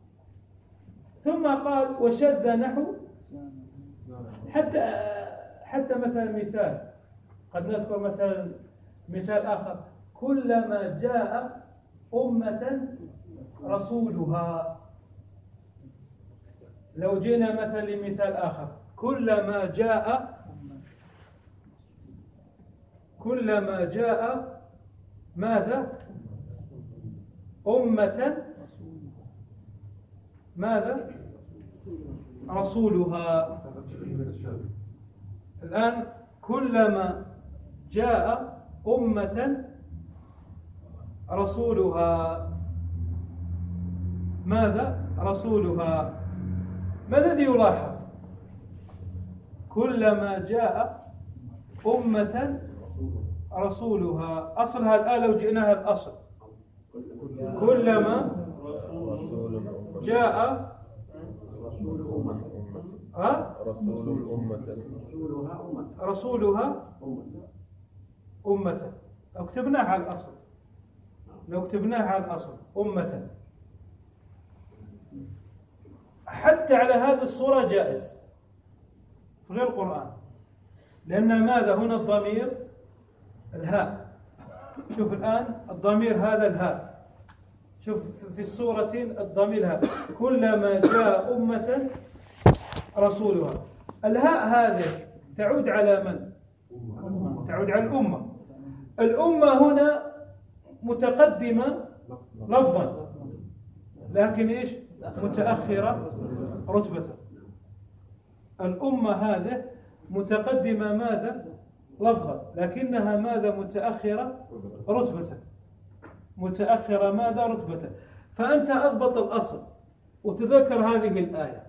ثم قال وشذ نحو، حتى حتى مثلا مثال قد نذكر مثلا مثال آخر، كلما جاء أمة رسولها، لو جينا مثلا لمثال آخر، كلما جاء كلما جاء ماذا؟ أمة ماذا؟ رسولها. الآن كلما جاء أمة رسولها ماذا؟ رسولها. ما الذي يلاحظ؟ كلما جاء أمة رسولها، أصلها الآن لو جئناها الأصل كلما جاء رسول الأمة رسولها أمة. لو كتبناها على الأصل لو كتبناها على الأصل أمة، حتى على هذه الصورة جائز في غير القرآن، لأن ماذا هنا الضمير الهاء. شوف الآن الضمير هذا الهاء، شوف في السورتين الضمير هاء، كلما جاء أمة رسولها. الهاء هذه تعود على من؟ تعود على الأمة. الأمة هنا متقدمة لفظا لكن إيش؟ متأخرة رتبة. الأمة هذه متقدمة ماذا؟ لفظا، لكنها ماذا؟ متأخرة رتبة. متأخرة ماذا؟ رتبة. فأنت أضبط الأصل وتذكر هذه الآية.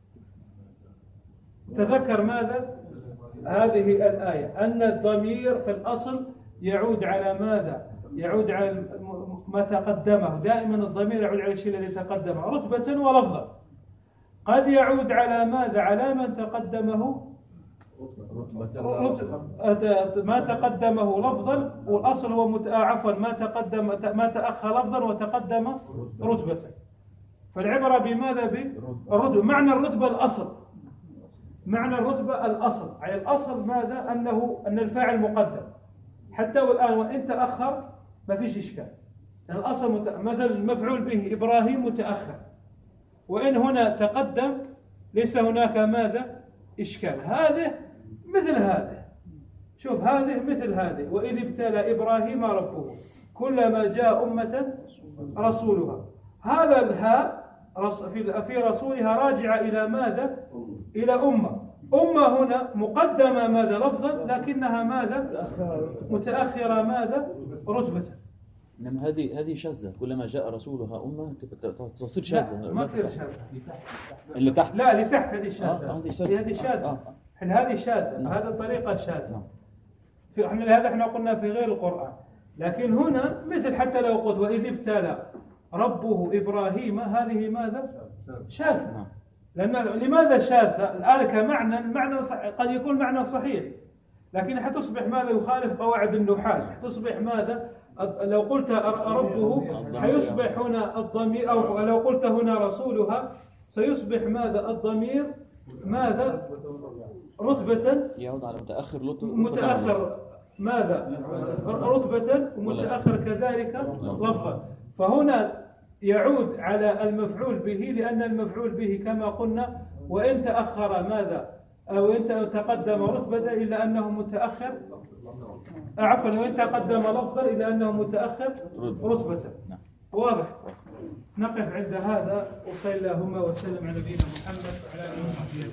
تذكر ماذا؟ هذه الآية أن الضمير في الأصل يعود على ماذا؟ يعود على ما تقدمه. دائما الضمير يعود على الشيء الذي تقدمه رتبة ولفظا. قد يعود على ماذا؟ على من تقدمه ما تقدمه لفظا، والأصل هو مت... عفوا ما تقدم ما تأخر لفظا وتقدم رتبة. فالعبرة بماذا؟ بالرتبة. معنى الرتبة الأصل، معنى الرتبة الأصل، أي الأصل ماذا؟ أنه أن الفاعل مقدم حتى والآن وإن تأخر ما فيش إشكال. يعني الأصل مت... مثل المفعول به إبراهيم متأخر، وإن هنا تقدم ليس هناك ماذا؟ إشكال. هذه مثل هذه، شوف هذه مثل هذه، وإذ ابتلى إبراهيم ربه كلما جاء أمة رسولها. هذا الهاء في رسولها راجعة إلى ماذا؟ إلى أمة. أمة هنا مقدمة ماذا؟ لفظا، لكنها ماذا؟ متأخرة ماذا؟ رتبة. إنما هذه هذه شاذة، كلما جاء رسولها أمة تصير شاذة. ما تصير شاذة. اللي تحت لا اللي تحت هذه شاذة. هذه شاذة. هذه شاذة. هذه شاذة. هذه الطريقة شاذة. في احنا لهذا احنا قلنا في غير القرآن، لكن هنا مثل حتى لو قلت وإذ ابتلى ربه إبراهيم، هذه ماذا؟ شاذة. لأن لماذا شاذة؟ الآن كمعنى المعنى صحيح. قد يكون معنى صحيح لكن حتصبح ماذا؟ يخالف قواعد النحاة. حتصبح ماذا؟ لو قلت ربه حيصبح هنا الضمير، أو لو قلت هنا رسولها سيصبح ماذا؟ الضمير ماذا؟ رتبة يعود على متأخر متأخر ماذا؟ رتبة ومتأخر كذلك لفظا. فهنا يعود على المفعول به، لأن المفعول به كما قلنا وإن تأخر ماذا؟ أو إن تقدم رتبة إلا أنه متأخر، عفوا وإن تقدم لفظا إلا أنه متأخر رتبة. واضح؟ نقف عند هذا، وصلى اللهم وسلم على نبينا محمد وعلى آله وصحبه.